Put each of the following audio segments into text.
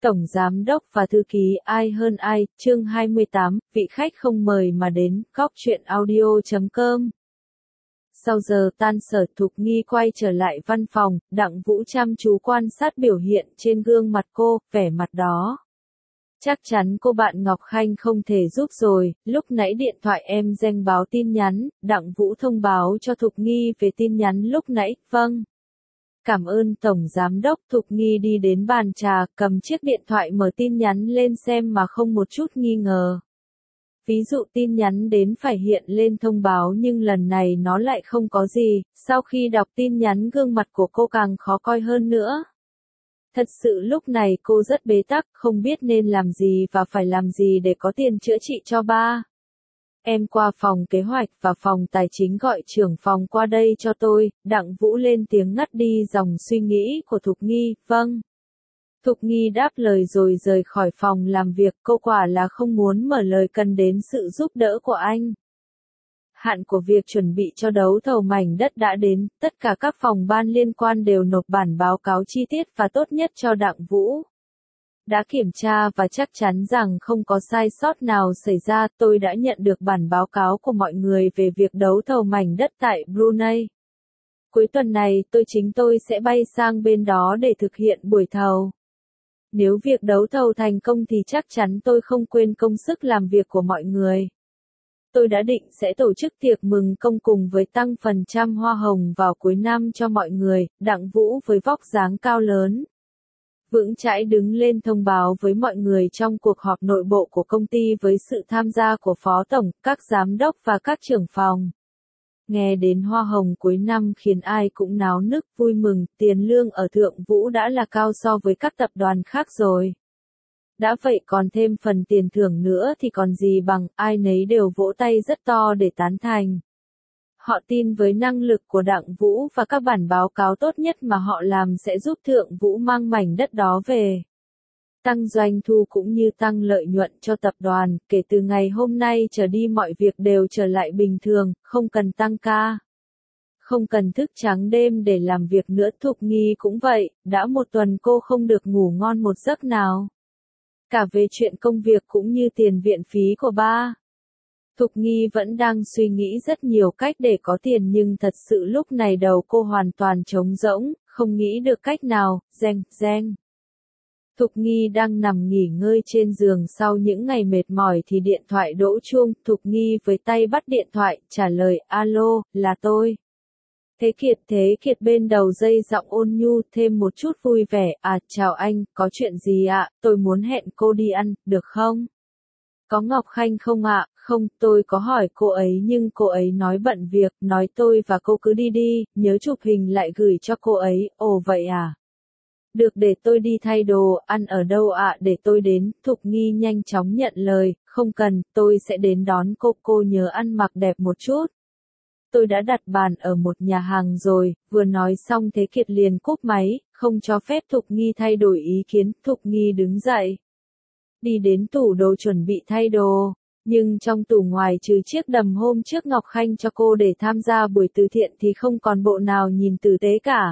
Tổng Giám đốc và Thư ký ai hơn ai, chương 28, vị khách không mời mà đến, góc chuyện audio.com. Sau giờ tan sở, Thục Nghi quay trở lại văn phòng, Đặng Vũ chăm chú quan sát biểu hiện trên gương mặt cô, vẻ mặt đó. Chắc chắn cô bạn Ngọc Khanh không thể giúp rồi, lúc nãy điện thoại em Giang báo tin nhắn, Đặng Vũ thông báo cho Thục Nghi về tin nhắn lúc nãy, vâng. Cảm ơn Tổng Giám đốc. Thục Nghi đi đến bàn trà, cầm chiếc điện thoại mở tin nhắn lên xem mà không một chút nghi ngờ. Ví dụ tin nhắn đến phải hiện lên thông báo nhưng lần này nó lại không có gì, sau khi đọc tin nhắn gương mặt của cô càng khó coi hơn nữa. Thật sự lúc này cô rất bế tắc, không biết nên làm gì và phải làm gì để có tiền chữa trị cho ba. Em qua phòng kế hoạch và phòng tài chính gọi trưởng phòng qua đây cho tôi, Đặng Vũ lên tiếng ngắt đi dòng suy nghĩ của Thục Nghi, vâng. Thục Nghi đáp lời rồi rời khỏi phòng làm việc, cô quả là không muốn mở lời cần đến sự giúp đỡ của anh. Hạn của việc chuẩn bị cho đấu thầu mảnh đất đã đến, tất cả các phòng ban liên quan đều nộp bản báo cáo chi tiết và tốt nhất cho Đặng Vũ. Đã kiểm tra và chắc chắn rằng không có sai sót nào xảy ra, tôi đã nhận được bản báo cáo của mọi người về việc đấu thầu mảnh đất tại Brunei. Cuối tuần này, tôi sẽ bay sang bên đó để thực hiện buổi thầu. Nếu việc đấu thầu thành công thì chắc chắn tôi không quên công sức làm việc của mọi người. Tôi đã định sẽ tổ chức tiệc mừng công cùng với tăng phần trăm hoa hồng vào cuối năm cho mọi người. Đặng Vũ với vóc dáng cao lớn, vững chãi đứng lên thông báo với mọi người trong cuộc họp nội bộ của công ty với sự tham gia của phó tổng, các giám đốc và các trưởng phòng. Nghe đến hoa hồng cuối năm khiến ai cũng náo nức vui mừng, tiền lương ở Thượng Vũ đã là cao so với các tập đoàn khác rồi. Đã vậy còn thêm phần tiền thưởng nữa thì còn gì bằng, ai nấy đều vỗ tay rất to để tán thành. Họ tin với năng lực của Đặng Vũ và các bản báo cáo tốt nhất mà họ làm sẽ giúp Thượng Vũ mang mảnh đất đó về. Tăng doanh thu cũng như tăng lợi nhuận cho tập đoàn, kể từ ngày hôm nay trở đi mọi việc đều trở lại bình thường, không cần tăng ca. Không cần thức trắng đêm để làm việc nữa. Thục Nghi cũng vậy, đã một tuần cô không được ngủ ngon một giấc nào. Cả về chuyện công việc cũng như tiền viện phí của ba. Thục Nghi vẫn đang suy nghĩ rất nhiều cách để có tiền nhưng thật sự lúc này đầu cô hoàn toàn trống rỗng, không nghĩ được cách nào. Giang. Thục Nghi đang nằm nghỉ ngơi trên giường sau những ngày mệt mỏi thì điện thoại đổ chuông. Thục Nghi với tay bắt điện thoại, trả lời, alo, là tôi. Thế Kiệt bên đầu dây giọng ôn nhu thêm một chút vui vẻ, chào anh, có chuyện gì ạ, tôi muốn hẹn cô đi ăn, được không? Có Ngọc Khanh không ạ? Không, tôi có hỏi cô ấy nhưng cô ấy nói bận việc, nói tôi và cô cứ đi, nhớ chụp hình lại gửi cho cô ấy, ồ vậy à? Được để tôi đi thay đồ, ăn ở đâu ạ để tôi đến, Thục Nghi nhanh chóng nhận lời, không cần, tôi sẽ đến đón cô nhớ ăn mặc đẹp một chút. Tôi đã đặt bàn ở một nhà hàng rồi, vừa nói xong Thế Kiệt liền cúp máy, không cho phép Thục Nghi thay đổi ý kiến, Thục Nghi đứng dậy. Đi đến tủ đồ chuẩn bị thay đồ, nhưng trong tủ ngoài trừ chiếc đầm hôm trước Ngọc Khanh cho cô để tham gia buổi từ thiện thì không còn bộ nào nhìn tử tế cả.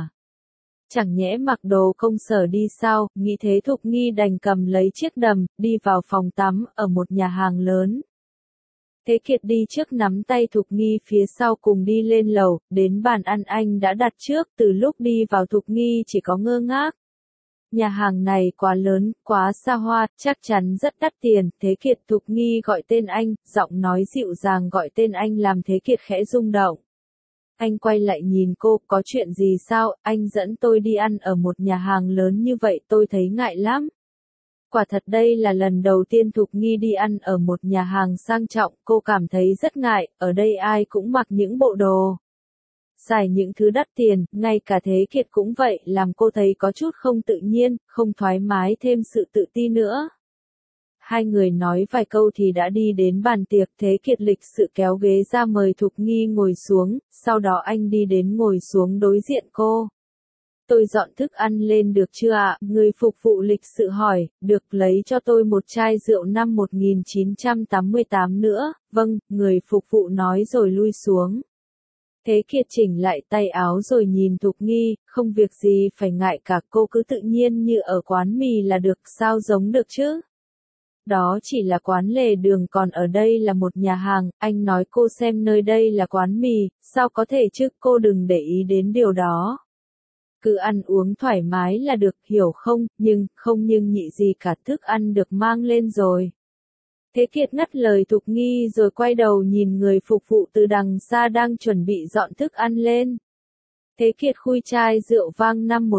Chẳng nhẽ mặc đồ công sở đi sao, nghĩ thế Thục Nghi đành cầm lấy chiếc đầm, đi vào phòng tắm, ở một nhà hàng lớn. Thế Kiệt đi trước nắm tay Thục Nghi phía sau cùng đi lên lầu, đến bàn ăn anh đã đặt trước, từ lúc đi vào Thục Nghi chỉ có ngơ ngác. Nhà hàng này quá lớn, quá xa hoa, chắc chắn rất đắt tiền. Thế Kiệt. Thục Nghi gọi tên anh, giọng nói dịu dàng gọi tên anh làm Thế Kiệt khẽ rung động. Anh quay lại nhìn cô, có chuyện gì sao, anh dẫn tôi đi ăn ở một nhà hàng lớn như vậy tôi thấy ngại lắm. Quả thật đây là lần đầu tiên Thục Nghi đi ăn ở một nhà hàng sang trọng, cô cảm thấy rất ngại, ở đây ai cũng mặc những bộ đồ xài những thứ đắt tiền, ngay cả Thế Kiệt cũng vậy, làm cô thấy có chút không tự nhiên, không thoải mái thêm sự tự ti nữa. Hai người nói vài câu thì đã đi đến bàn tiệc. Thế Kiệt lịch sự kéo ghế ra mời Thục Nghi ngồi xuống, sau đó anh đi đến ngồi xuống đối diện cô. Tôi dọn thức ăn lên được chưa ạ? Người phục vụ lịch sự hỏi, được, lấy cho tôi một chai rượu năm 1988 nữa, vâng, người phục vụ nói rồi lui xuống. Thế Kiệt chỉnh lại tay áo rồi nhìn Thục Nghi, không việc gì phải ngại cả, cô cứ tự nhiên như ở quán mì là được, sao giống được chứ? Đó chỉ là quán lề đường, còn ở đây là một nhà hàng, anh nói cô xem nơi đây là quán mì, sao có thể chứ, cô đừng để ý đến điều đó. Cứ ăn uống thoải mái là được, hiểu không, không nhưng nhị gì cả, thức ăn được mang lên rồi. Thế Kiệt ngắt lời Thục Nghi rồi quay đầu nhìn người phục vụ từ đằng xa đang chuẩn bị dọn thức ăn lên. Thế Kiệt khui chai rượu vang năm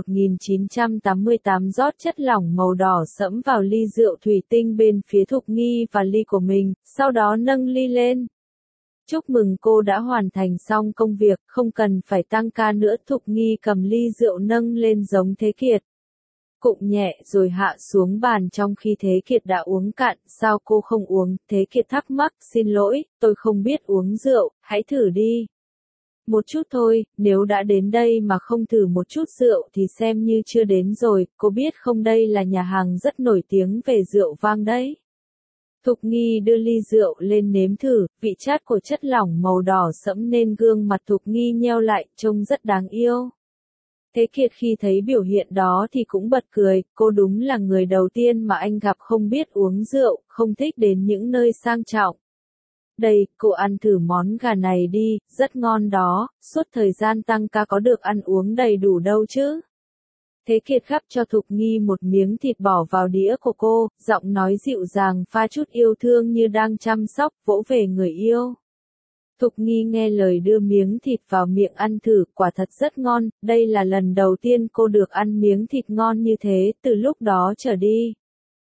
1988 rót chất lỏng màu đỏ sẫm vào ly rượu thủy tinh bên phía Thục Nghi và ly của mình, sau đó nâng ly lên. Chúc mừng cô đã hoàn thành xong công việc, không cần phải tăng ca nữa. Thục Nghi cầm ly rượu nâng lên giống Thế Kiệt. Cụng nhẹ rồi hạ xuống bàn trong khi Thế Kiệt đã uống cạn. Sao cô không uống? Thế Kiệt thắc mắc. Xin lỗi, tôi không biết uống rượu, hãy thử đi. Một chút thôi, nếu đã đến đây mà không thử một chút rượu thì xem như chưa đến rồi, cô biết không, đây là nhà hàng rất nổi tiếng về rượu vang đấy. Thục Nghi đưa ly rượu lên nếm thử, vị chát của chất lỏng màu đỏ sẫm nên gương mặt Thục Nghi nheo lại, trông rất đáng yêu. Thế Kiệt khi thấy biểu hiện đó thì cũng bật cười, cô đúng là người đầu tiên mà anh gặp không biết uống rượu, không thích đến những nơi sang trọng. Đây, cô ăn thử món gà này đi, rất ngon đó, suốt thời gian tăng ca có được ăn uống đầy đủ đâu chứ. Thế Kiệt gắp cho Thục Nghi một miếng thịt bỏ vào đĩa của cô, giọng nói dịu dàng pha chút yêu thương như đang chăm sóc, vỗ về người yêu. Thục Nghi nghe lời đưa miếng thịt vào miệng ăn thử, quả thật rất ngon, đây là lần đầu tiên cô được ăn miếng thịt ngon như thế, từ lúc đó trở đi.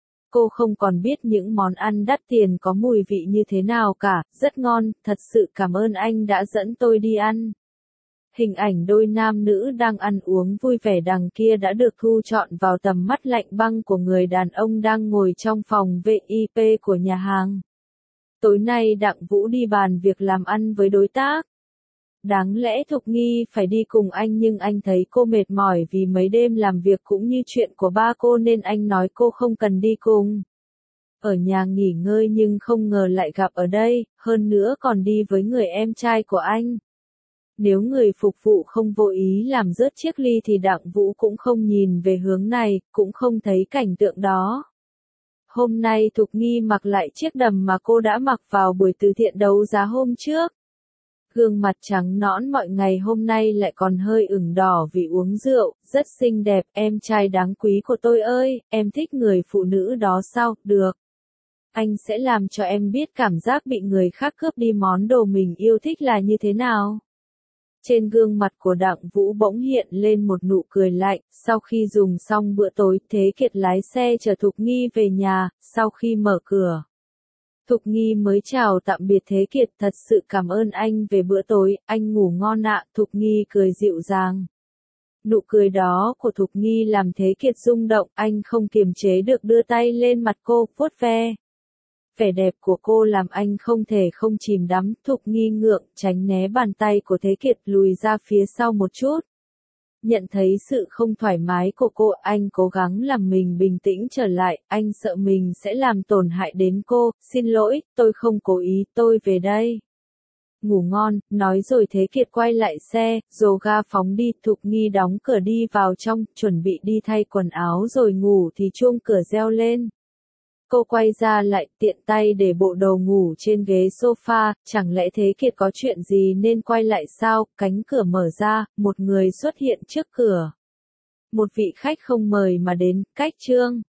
Cô không còn biết những món ăn đắt tiền có mùi vị như thế nào cả, rất ngon, thật sự cảm ơn anh đã dẫn tôi đi ăn. Hình ảnh đôi nam nữ đang ăn uống vui vẻ đằng kia đã được thu trọn vào tầm mắt lạnh băng của người đàn ông đang ngồi trong phòng VIP của nhà hàng. Tối nay Đặng Vũ đi bàn việc làm ăn với đối tác. Đáng lẽ Thục Nghi phải đi cùng anh nhưng anh thấy cô mệt mỏi vì mấy đêm làm việc cũng như chuyện của ba cô nên anh nói cô không cần đi cùng. Ở nhà nghỉ ngơi nhưng không ngờ lại gặp ở đây, hơn nữa còn đi với người em trai của anh. Nếu người phục vụ không vô ý làm rớt chiếc ly thì Đặng Vũ cũng không nhìn về hướng này, cũng không thấy cảnh tượng đó. Hôm nay Thục Nghi mặc lại chiếc đầm mà cô đã mặc vào buổi từ thiện đấu giá hôm trước. Gương mặt trắng nõn mọi ngày hôm nay lại còn hơi ửng đỏ vì uống rượu, rất xinh đẹp, em trai đáng quý của tôi ơi, em thích người phụ nữ đó sao, được. Anh sẽ làm cho em biết cảm giác bị người khác cướp đi món đồ mình yêu thích là như thế nào. Trên gương mặt của Đặng Vũ bỗng hiện lên một nụ cười lạnh, sau khi dùng xong bữa tối, Thế Kiệt lái xe chở Thục Nghi về nhà, sau khi mở cửa. Thục Nghi mới chào tạm biệt Thế Kiệt, thật sự cảm ơn anh về bữa tối, anh ngủ ngon ạ, Thục Nghi cười dịu dàng. Nụ cười đó của Thục Nghi làm Thế Kiệt rung động, anh không kiềm chế được đưa tay lên mặt cô, vuốt ve. Vẻ đẹp của cô làm anh không thể không chìm đắm, Thục Nghi ngượng, tránh né bàn tay của Thế Kiệt, lùi ra phía sau một chút. Nhận thấy sự không thoải mái của cô, anh cố gắng làm mình bình tĩnh trở lại, anh sợ mình sẽ làm tổn hại đến cô, xin lỗi, tôi không cố ý, tôi về đây. Ngủ ngon, nói rồi Thế Kiệt quay lại xe, dồ ga phóng đi, Thục Nghi đóng cửa đi vào trong, chuẩn bị đi thay quần áo rồi ngủ thì chuông cửa reo lên. Cô quay ra lại, tiện tay để bộ đồ ngủ trên ghế sofa, chẳng lẽ Thế Kiệt có chuyện gì nên quay lại sao, cánh cửa mở ra, một người xuất hiện trước cửa. Một vị khách không mời mà đến, Cách Trương.